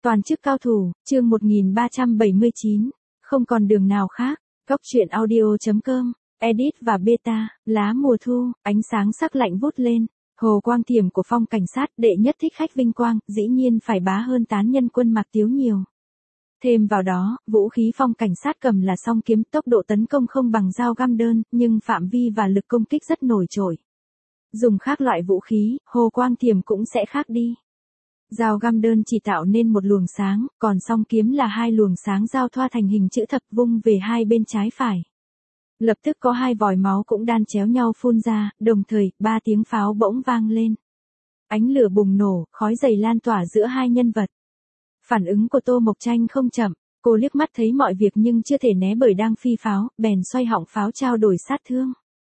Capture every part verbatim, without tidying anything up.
Toàn chức cao thủ, chương một nghìn ba trăm bảy mươi chín, không còn đường nào khác. Góc truyện audio.com, edit và beta, lá mùa thu, ánh sáng sắc lạnh vút lên. Hồ quang thiểm của phong cảnh sát đệ nhất thích khách vinh quang, dĩ nhiên phải bá hơn tán nhân quân Mạc Tiếu nhiều. Thêm vào đó, vũ khí phong cảnh sát cầm là song kiếm, tốc độ tấn công không bằng dao găm đơn, nhưng phạm vi và lực công kích rất nổi trội. Dùng khác loại vũ khí, hồ quang thiểm cũng sẽ khác đi. Dao găm đơn chỉ tạo nên một luồng sáng, còn song kiếm là hai luồng sáng giao thoa thành hình chữ thập vung về hai bên trái phải. Lập tức có hai vòi máu cũng đan chéo nhau phun ra, đồng thời, ba tiếng pháo bỗng vang lên. Ánh lửa bùng nổ, khói dày lan tỏa giữa hai nhân vật. Phản ứng của Tô Mộc Tranh không chậm, cô liếc mắt thấy mọi việc nhưng chưa thể né bởi đang phi pháo, bèn xoay họng pháo trao đổi sát thương.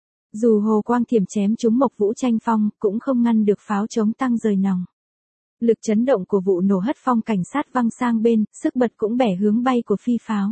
Dù hồ quang thiểm chém trúng Mộc Vũ Tranh Phong, cũng không ngăn được pháo chống tăng rời nòng. Lực chấn động của vụ nổ hất phong cảnh sát văng sang bên, sức bật cũng bẻ hướng bay của phi pháo.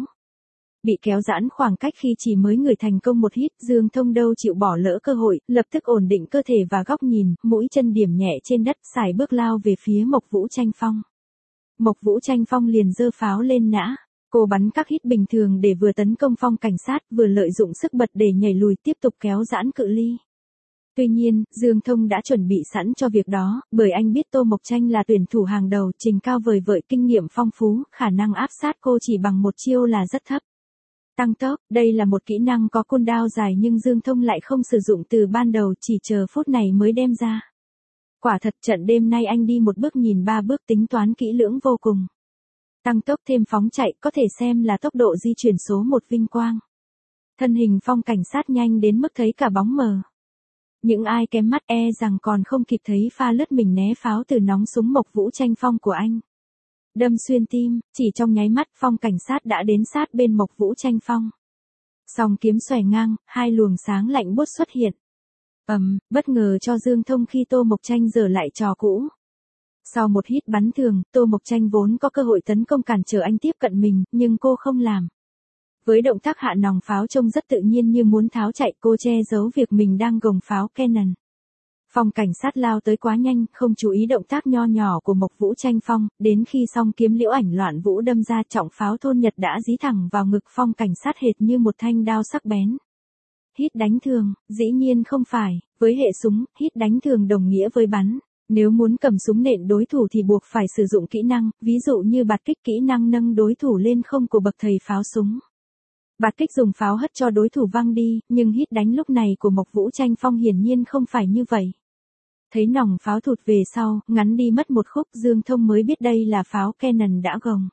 Bị kéo giãn khoảng cách khi chỉ mới ngửi thành công một hít, Dương Thông đâu chịu bỏ lỡ cơ hội, lập tức ổn định cơ thể và góc nhìn, mũi chân điểm nhẹ trên đất, sải bước lao về phía Mộc Vũ Tranh Phong. Mộc Vũ Tranh Phong liền giơ pháo lên nã. Cô bắn các hít bình thường để vừa tấn công phong cảnh sát, vừa lợi dụng sức bật để nhảy lùi tiếp tục kéo giãn cự ly. Tuy nhiên, Dương Thông đã chuẩn bị sẵn cho việc đó, bởi anh biết Tô Mộc Tranh là tuyển thủ hàng đầu, trình cao vời vợi, kinh nghiệm phong phú, khả năng áp sát cô chỉ bằng một chiêu là rất thấp. Tăng tốc, đây là một kỹ năng có cooldown dài nhưng Dương Thông lại không sử dụng từ ban đầu, chỉ chờ phút này mới đem ra. Quả thật trận đêm nay anh đi một bước nhìn ba bước, tính toán kỹ lưỡng vô cùng. Tăng tốc thêm phóng chạy có thể xem là tốc độ di chuyển số một vinh quang. Thân hình phong cảnh sát nhanh đến mức thấy cả bóng mờ. Những ai kém mắt e rằng còn không kịp thấy pha lướt mình né pháo từ nóng súng Mộc Vũ Tranh Phong của anh. Đâm xuyên tim, chỉ trong nháy mắt phong cảnh sát đã đến sát bên Mộc Vũ Tranh Phong. Song kiếm xòe ngang, hai luồng sáng lạnh buốt xuất hiện. Ầm, um, bất ngờ cho Dương Thông khi Tô Mộc Tranh giở lại trò cũ. Sau một hít bắn thường, Tô Mộc Tranh vốn có cơ hội tấn công cản trở anh tiếp cận mình, nhưng cô không làm. Với động tác hạ nòng pháo trông rất tự nhiên như muốn tháo chạy, cô che giấu việc mình đang gồng pháo cannon. Phong cảnh sát lao tới quá nhanh, không chú ý động tác nho nhỏ của Mộc Vũ Tranh Phong, đến khi song kiếm liễu ảnh loạn vũ đâm ra, trọng pháo thôn nhật đã dí thẳng vào ngực phong cảnh sát hệt như một thanh đao sắc bén. Hít đánh thường, dĩ nhiên không phải, với hệ súng, hít đánh thường đồng nghĩa với bắn. Nếu muốn cầm súng nện đối thủ thì buộc phải sử dụng kỹ năng, ví dụ như bạt kích, kỹ năng nâng đối thủ lên không của bậc thầy pháo súng. Bạt kích dùng pháo hất cho đối thủ văng đi, nhưng hít đánh lúc này của Mộc Vũ Tranh Phong hiển nhiên không phải như vậy. Thấy nòng pháo thụt về sau, ngắn đi mất một khúc, Dương Thông mới biết đây là pháo cannon đã gồng.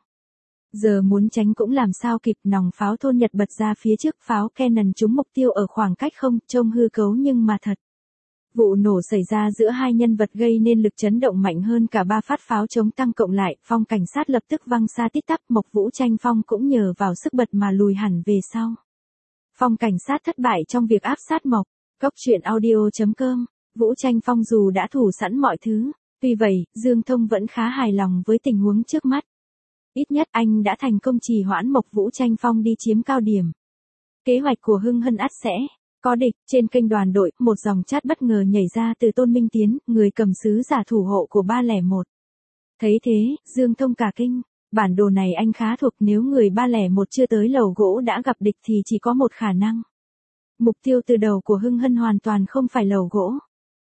Giờ muốn tránh cũng làm sao kịp, nòng pháo thôn nhật bật ra phía trước, pháo cannon trúng mục tiêu ở khoảng cách không, trông hư cấu nhưng mà thật. Vụ nổ xảy ra giữa hai nhân vật gây nên lực chấn động mạnh hơn cả ba phát pháo chống tăng cộng lại, phong cảnh sát lập tức văng xa tít tắp, Mộc Vũ Tranh Phong cũng nhờ vào sức bật mà lùi hẳn về sau. Phong cảnh sát thất bại trong việc áp sát Mộc. Góc truyện audio.com, Vũ Tranh Phong dù đã thủ sẵn mọi thứ, tuy vậy, Dương Thông vẫn khá hài lòng với tình huống trước mắt. Ít nhất anh đã thành công trì hoãn Mộc Vũ Tranh Phong đi chiếm cao điểm. Kế hoạch của Hưng Hân ắt sẽ có địch. Trên kênh đoàn đội, một dòng chat bất ngờ nhảy ra từ Tôn Minh Tiến, người cầm sứ giả thủ hộ của ba không một. Thấy thế, Dương Thông cả kinh, bản đồ này anh khá thuộc, nếu người ba không một chưa tới lầu gỗ đã gặp địch thì chỉ có một khả năng. Mục tiêu từ đầu của Hưng Hân hoàn toàn không phải lầu gỗ.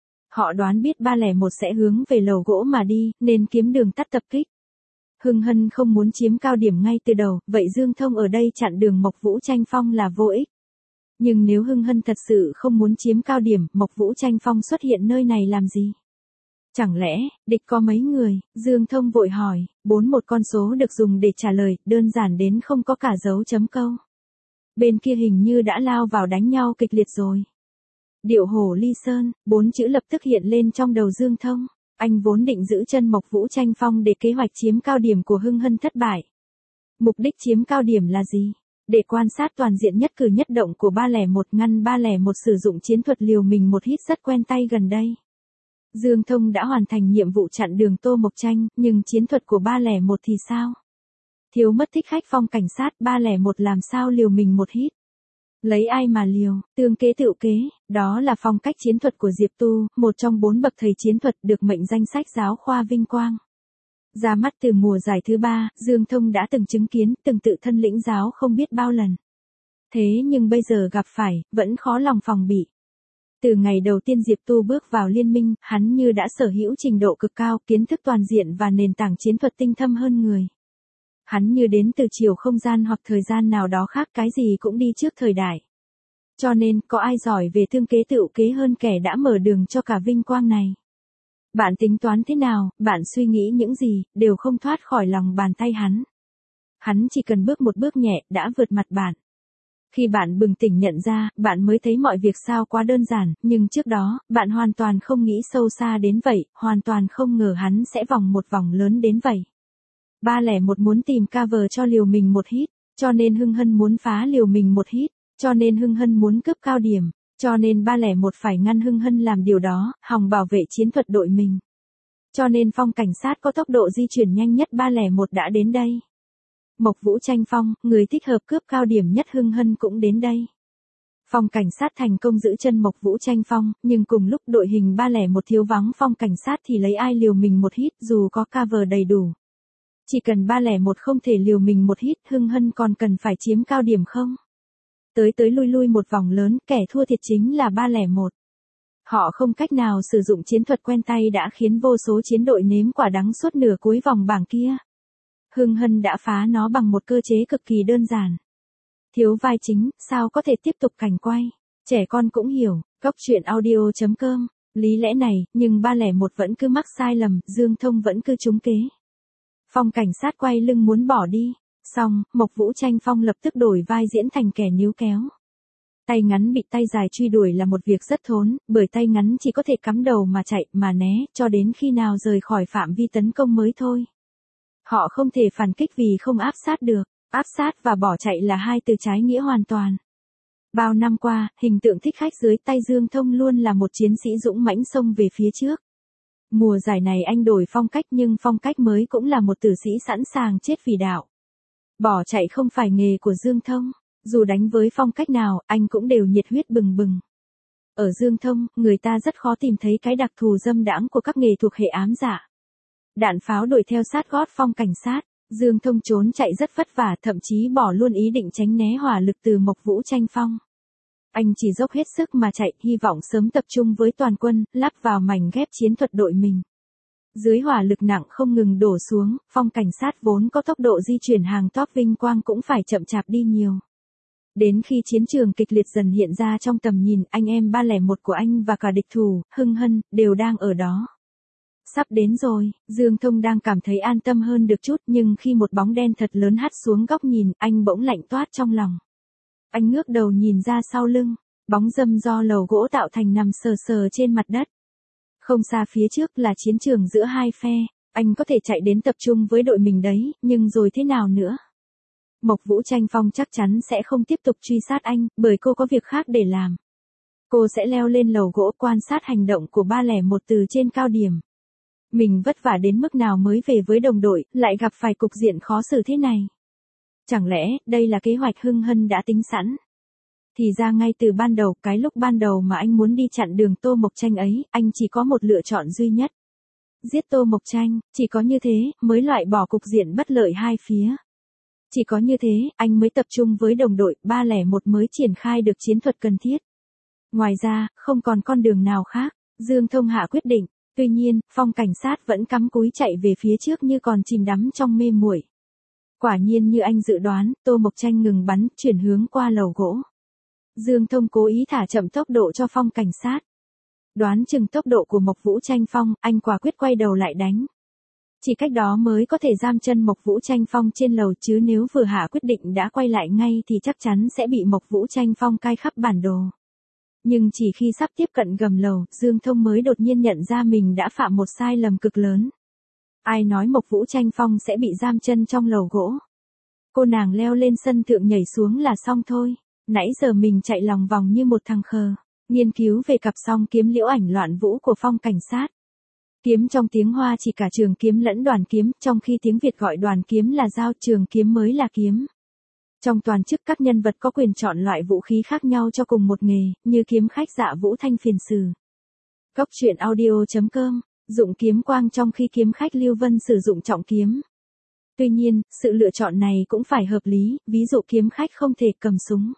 Họ đoán biết ba không một sẽ hướng về lầu gỗ mà đi, nên kiếm đường tắt tập kích. Hưng Hân không muốn chiếm cao điểm ngay từ đầu, vậy Dương Thông ở đây chặn đường Mộc Vũ Tranh Phong là vô ích. Nhưng nếu Hưng Hân thật sự không muốn chiếm cao điểm, Mộc Vũ Tranh Phong xuất hiện nơi này làm gì? Chẳng lẽ, địch có mấy người? Dương Thông vội hỏi, bốn một con số được dùng để trả lời, đơn giản đến không có cả dấu chấm câu. Bên kia hình như đã lao vào đánh nhau kịch liệt rồi. Điệu hổ ly sơn, bốn chữ lập tức hiện lên trong đầu Dương Thông. Anh vốn định giữ chân Mộc Vũ Tranh Phong để kế hoạch chiếm cao điểm của Hưng Hân thất bại. Mục đích chiếm cao điểm là gì? Để quan sát toàn diện nhất cử nhất động của ba không một, ngăn ba không một sử dụng chiến thuật liều mình một hít rất quen tay gần đây. Dương Thông đã hoàn thành nhiệm vụ chặn đường Tô Mộc Tranh, nhưng chiến thuật của ba không một thì sao? Thiếu mất thích khách phong cảnh sát, ba không một làm sao liều mình một hít? Lấy ai mà liều, tương kế tựu kế, đó là phong cách chiến thuật của Diệp Tu, một trong bốn bậc thầy chiến thuật được mệnh danh sách giáo khoa vinh quang. Ra mắt từ mùa giải thứ ba, Dương Thông đã từng chứng kiến, từng tự thân lĩnh giáo không biết bao lần. Thế nhưng bây giờ gặp phải, vẫn khó lòng phòng bị. Từ ngày đầu tiên Diệp Tu bước vào liên minh, hắn như đã sở hữu trình độ cực cao, kiến thức toàn diện và nền tảng chiến thuật tinh thâm hơn người. Hắn như đến từ chiều không gian hoặc thời gian nào đó khác, cái gì cũng đi trước thời đại. Cho nên, có ai giỏi về thương kế tựu kế hơn kẻ đã mở đường cho cả vinh quang này. Bạn tính toán thế nào, bạn suy nghĩ những gì, đều không thoát khỏi lòng bàn tay hắn. Hắn chỉ cần bước một bước nhẹ, đã vượt mặt bạn. Khi bạn bừng tỉnh nhận ra, bạn mới thấy mọi việc sao quá đơn giản, nhưng trước đó, bạn hoàn toàn không nghĩ sâu xa đến vậy, hoàn toàn không ngờ hắn sẽ vòng một vòng lớn đến vậy. ba không một muốn tìm cover cho liều mình một hit, cho nên Hưng Hân muốn phá liều mình một hit, cho nên Hưng Hân muốn cướp cao điểm, cho nên ba không một phải ngăn Hưng Hân làm điều đó, hòng bảo vệ chiến thuật đội mình. Cho nên Phong cảnh sát có tốc độ di chuyển nhanh nhất ba không một đã đến đây. Mộc Vũ Tranh Phong, người thích hợp cướp cao điểm nhất Hưng Hân cũng đến đây. Phong cảnh sát thành công giữ chân Mộc Vũ Tranh Phong, nhưng cùng lúc đội hình ba không một thiếu vắng Phong cảnh sát thì lấy ai liều mình một hit dù có cover đầy đủ. Chỉ cần ba không một không thể liều mình một hit, Hưng Hân còn cần phải chiếm cao điểm không? Tới tới lui lui một vòng lớn, kẻ thua thiệt chính là ba không một. Họ không cách nào sử dụng chiến thuật quen tay đã khiến vô số chiến đội nếm quả đắng suốt nửa cuối vòng bảng kia. Hưng Hân đã phá nó bằng một cơ chế cực kỳ đơn giản. Thiếu vai chính, sao có thể tiếp tục cảnh quay? Trẻ con cũng hiểu, góc truyện audio chấm com. Lý lẽ này, nhưng ba không một vẫn cứ mắc sai lầm, Dương Thông vẫn cứ trúng kế. Phong cảnh sát quay lưng muốn bỏ đi. Xong, Mộc Vũ Tranh Phong lập tức đổi vai diễn thành kẻ níu kéo. Tay ngắn bị tay dài truy đuổi là một việc rất thốn, bởi tay ngắn chỉ có thể cắm đầu mà chạy, mà né, cho đến khi nào rời khỏi phạm vi tấn công mới thôi. Họ không thể phản kích vì không áp sát được, áp sát và bỏ chạy là hai từ trái nghĩa hoàn toàn. Bao năm qua, hình tượng thích khách dưới tay Dương Thông luôn là một chiến sĩ dũng mãnh xông về phía trước. Mùa giải này anh đổi phong cách nhưng phong cách mới cũng là một tử sĩ sẵn sàng chết vì đạo. Bỏ chạy không phải nghề của Dương Thông, dù đánh với phong cách nào, anh cũng đều nhiệt huyết bừng bừng. Ở Dương Thông, người ta rất khó tìm thấy cái đặc thù dâm đãng của các nghề thuộc hệ ám dạ. Đạn pháo đuổi theo sát gót Phong cảnh sát, Dương Thông trốn chạy rất vất vả, thậm chí bỏ luôn ý định tránh né hỏa lực từ Mộc Vũ Tranh Phong. Anh chỉ dốc hết sức mà chạy, hy vọng sớm tập trung với toàn quân, lắp vào mảnh ghép chiến thuật đội mình. Dưới hỏa lực nặng không ngừng đổ xuống, Phong cảnh sát vốn có tốc độ di chuyển hàng top vinh quang cũng phải chậm chạp đi nhiều. Đến khi chiến trường kịch liệt dần hiện ra trong tầm nhìn, anh em ba không một của anh và cả địch thủ, Hưng Hân, đều đang ở đó. Sắp đến rồi, Dương Thông đang cảm thấy an tâm hơn được chút, nhưng khi một bóng đen thật lớn hắt xuống góc nhìn, anh bỗng lạnh toát trong lòng. Anh ngước đầu nhìn ra sau lưng, bóng râm do lầu gỗ tạo thành nằm sờ sờ trên mặt đất. Không xa phía trước là chiến trường giữa hai phe, anh có thể chạy đến tập trung với đội mình đấy, nhưng rồi thế nào nữa? Mộc Vũ Tranh Phong chắc chắn sẽ không tiếp tục truy sát anh, bởi cô có việc khác để làm. Cô sẽ leo lên lầu gỗ quan sát hành động của ba không một từ trên cao điểm. Mình vất vả đến mức nào mới về với đồng đội, lại gặp phải cục diện khó xử thế này. Chẳng lẽ, đây là kế hoạch Hưng Hân đã tính sẵn? Thì ra ngay từ ban đầu, cái lúc ban đầu mà anh muốn đi chặn đường Tô Mộc Tranh ấy, anh chỉ có một lựa chọn duy nhất. Giết Tô Mộc Tranh, chỉ có như thế, mới loại bỏ cục diện bất lợi hai phía. Chỉ có như thế, anh mới tập trung với đồng đội, ba không một mới triển khai được chiến thuật cần thiết. Ngoài ra, không còn con đường nào khác, Dương Thông hạ quyết định. Tuy nhiên, Phong cảnh sát vẫn cắm cúi chạy về phía trước như còn chìm đắm trong mê muội. Quả nhiên như anh dự đoán, Tô Mộc Tranh ngừng bắn, chuyển hướng qua lầu gỗ. Dương Thông cố ý thả chậm tốc độ cho Phong cảnh sát. Đoán chừng tốc độ của Mộc Vũ Tranh Phong, anh quả quyết quay đầu lại đánh. Chỉ cách đó mới có thể giam chân Mộc Vũ Tranh Phong trên lầu, chứ nếu vừa hạ quyết định đã quay lại ngay thì chắc chắn sẽ bị Mộc Vũ Tranh Phong cai khắp bản đồ. Nhưng chỉ khi sắp tiếp cận gầm lầu, Dương Thông mới đột nhiên nhận ra mình đã phạm một sai lầm cực lớn. Ai nói Mộc Vũ Tranh Phong sẽ bị giam chân trong lầu gỗ? Cô nàng leo lên sân thượng nhảy xuống là xong thôi. Nãy giờ mình chạy lòng vòng như một thằng khờ, nghiên cứu về cặp song kiếm liễu ảnh loạn vũ của Phong cảnh sát. Kiếm trong tiếng Hoa chỉ cả trường kiếm lẫn đoàn kiếm, trong khi tiếng Việt gọi đoàn kiếm là dao, trường kiếm mới là kiếm. Trong toàn chức các nhân vật có quyền chọn loại vũ khí khác nhau cho cùng một nghề, như kiếm khách Dạ Vũ Thanh Phiền Sử. Góc truyện audio chấm com dụng kiếm quang trong khi kiếm khách Lưu Vân sử dụng trọng kiếm. Tuy nhiên, sự lựa chọn này cũng phải hợp lý, ví dụ kiếm khách không thể cầm súng.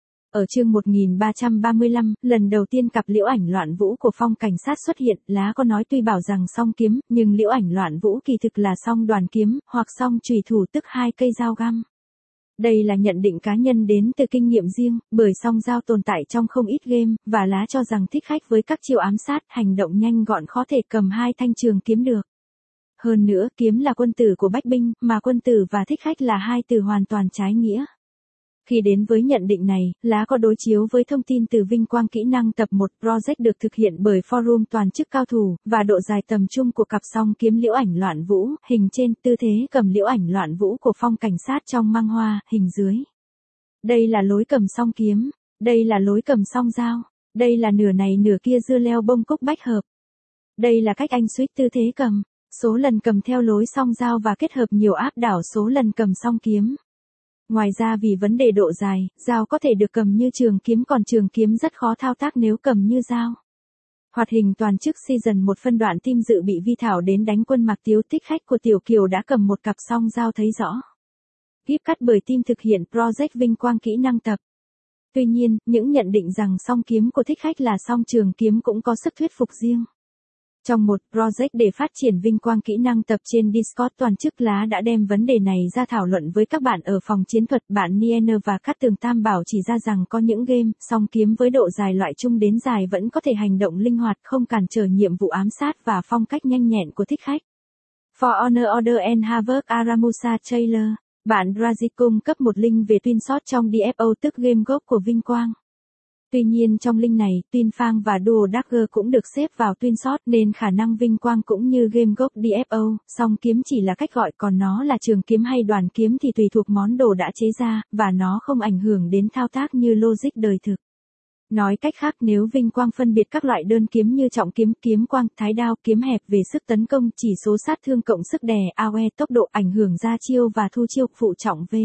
Ở chương một nghìn ba trăm ba mươi lăm, lần đầu tiên cặp liễu ảnh loạn vũ của Phong Cảnh Sát xuất hiện, lá có nói tuy bảo rằng song kiếm, nhưng liễu ảnh loạn vũ kỳ thực là song đoàn kiếm, hoặc song chùy thủ tức hai cây dao găm. Đây là nhận định cá nhân đến từ kinh nghiệm riêng, bởi song dao tồn tại trong không ít game, và lá cho rằng thích khách với các chiêu ám sát, hành động nhanh gọn khó thể cầm hai thanh trường kiếm được. Hơn nữa, kiếm là quân tử của bách binh, mà quân tử và thích khách là hai từ hoàn toàn trái nghĩa. Khi đến với nhận định này, lá có đối chiếu với thông tin từ Vinh Quang Kỹ năng tập một Project được thực hiện bởi forum toàn chức cao thủ, và độ dài tầm trung của cặp song kiếm liễu ảnh loạn vũ, hình trên, tư thế cầm liễu ảnh loạn vũ của Phong Cảnh Sát trong mang hoa, hình dưới. Đây là lối cầm song kiếm, đây là lối cầm song dao, đây là nửa này nửa kia dưa leo bông cúc bách hợp. Đây là cách anh suýt tư thế cầm, số lần cầm theo lối song dao và kết hợp nhiều áp đảo số lần cầm song kiếm. Ngoài ra vì vấn đề độ dài, dao có thể được cầm như trường kiếm còn trường kiếm rất khó thao tác nếu cầm như dao. Hoạt hình toàn chức season một phân đoạn team dự bị Vi Thảo đến đánh quân Mạc Tiếu thích khách của Tiểu Kiều đã cầm một cặp song dao thấy rõ. Kíp cắt bởi team thực hiện Project Vinh Quang Kỹ năng tập. Tuy nhiên, những nhận định rằng song kiếm của thích khách là song trường kiếm cũng có sức thuyết phục riêng. Trong một project để phát triển Vinh Quang Kỹ năng tập trên Discord toàn chức lá đã đem vấn đề này ra thảo luận với các bạn ở phòng chiến thuật. Bạn Nien và Cát Tường Tam Bảo chỉ ra rằng có những game, song kiếm với độ dài loại trung đến dài vẫn có thể hành động linh hoạt không cản trở nhiệm vụ ám sát và phong cách nhanh nhẹn của thích khách. For Honor Order and Havoc Aramusa Trailer, bạn Razi cung cấp một link về Twin Shot trong đê ép ô tức game gốc của Vinh Quang. Tuy nhiên trong link này, Twin Fang và Dual Dagger cũng được xếp vào Twin Shot nên khả năng Vinh Quang cũng như game gốc đê ép ô, song kiếm chỉ là cách gọi còn nó là trường kiếm hay đoàn kiếm thì tùy thuộc món đồ đã chế ra, và nó không ảnh hưởng đến thao tác như logic đời thực. Nói cách khác nếu Vinh Quang phân biệt các loại đơn kiếm như trọng kiếm, kiếm quang, thái đao, kiếm hẹp về sức tấn công, chỉ số sát thương cộng sức đè, a o e, tốc độ ảnh hưởng ra chiêu và thu chiêu, phụ trọng V.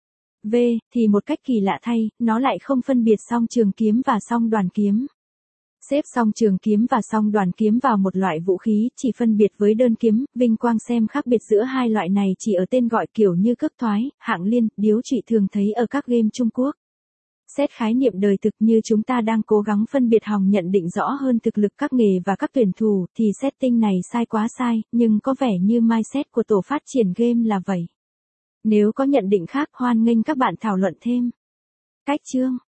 V, thì một cách kỳ lạ thay, nó lại không phân biệt song trường kiếm và song đoàn kiếm. Xếp song trường kiếm và song đoàn kiếm vào một loại vũ khí, chỉ phân biệt với đơn kiếm, Vinh Quang xem khác biệt giữa hai loại này chỉ ở tên gọi kiểu như cước thoái, hạng liên, điếu trụy thường thấy ở các game Trung Quốc. Xét khái niệm đời thực như chúng ta đang cố gắng phân biệt hòng nhận định rõ hơn thực lực các nghề và các tuyển thủ, thì setting này sai quá sai, nhưng có vẻ như mindset của tổ phát triển game là vậy. Nếu có nhận định khác hoan nghênh các bạn thảo luận thêm. Cách chương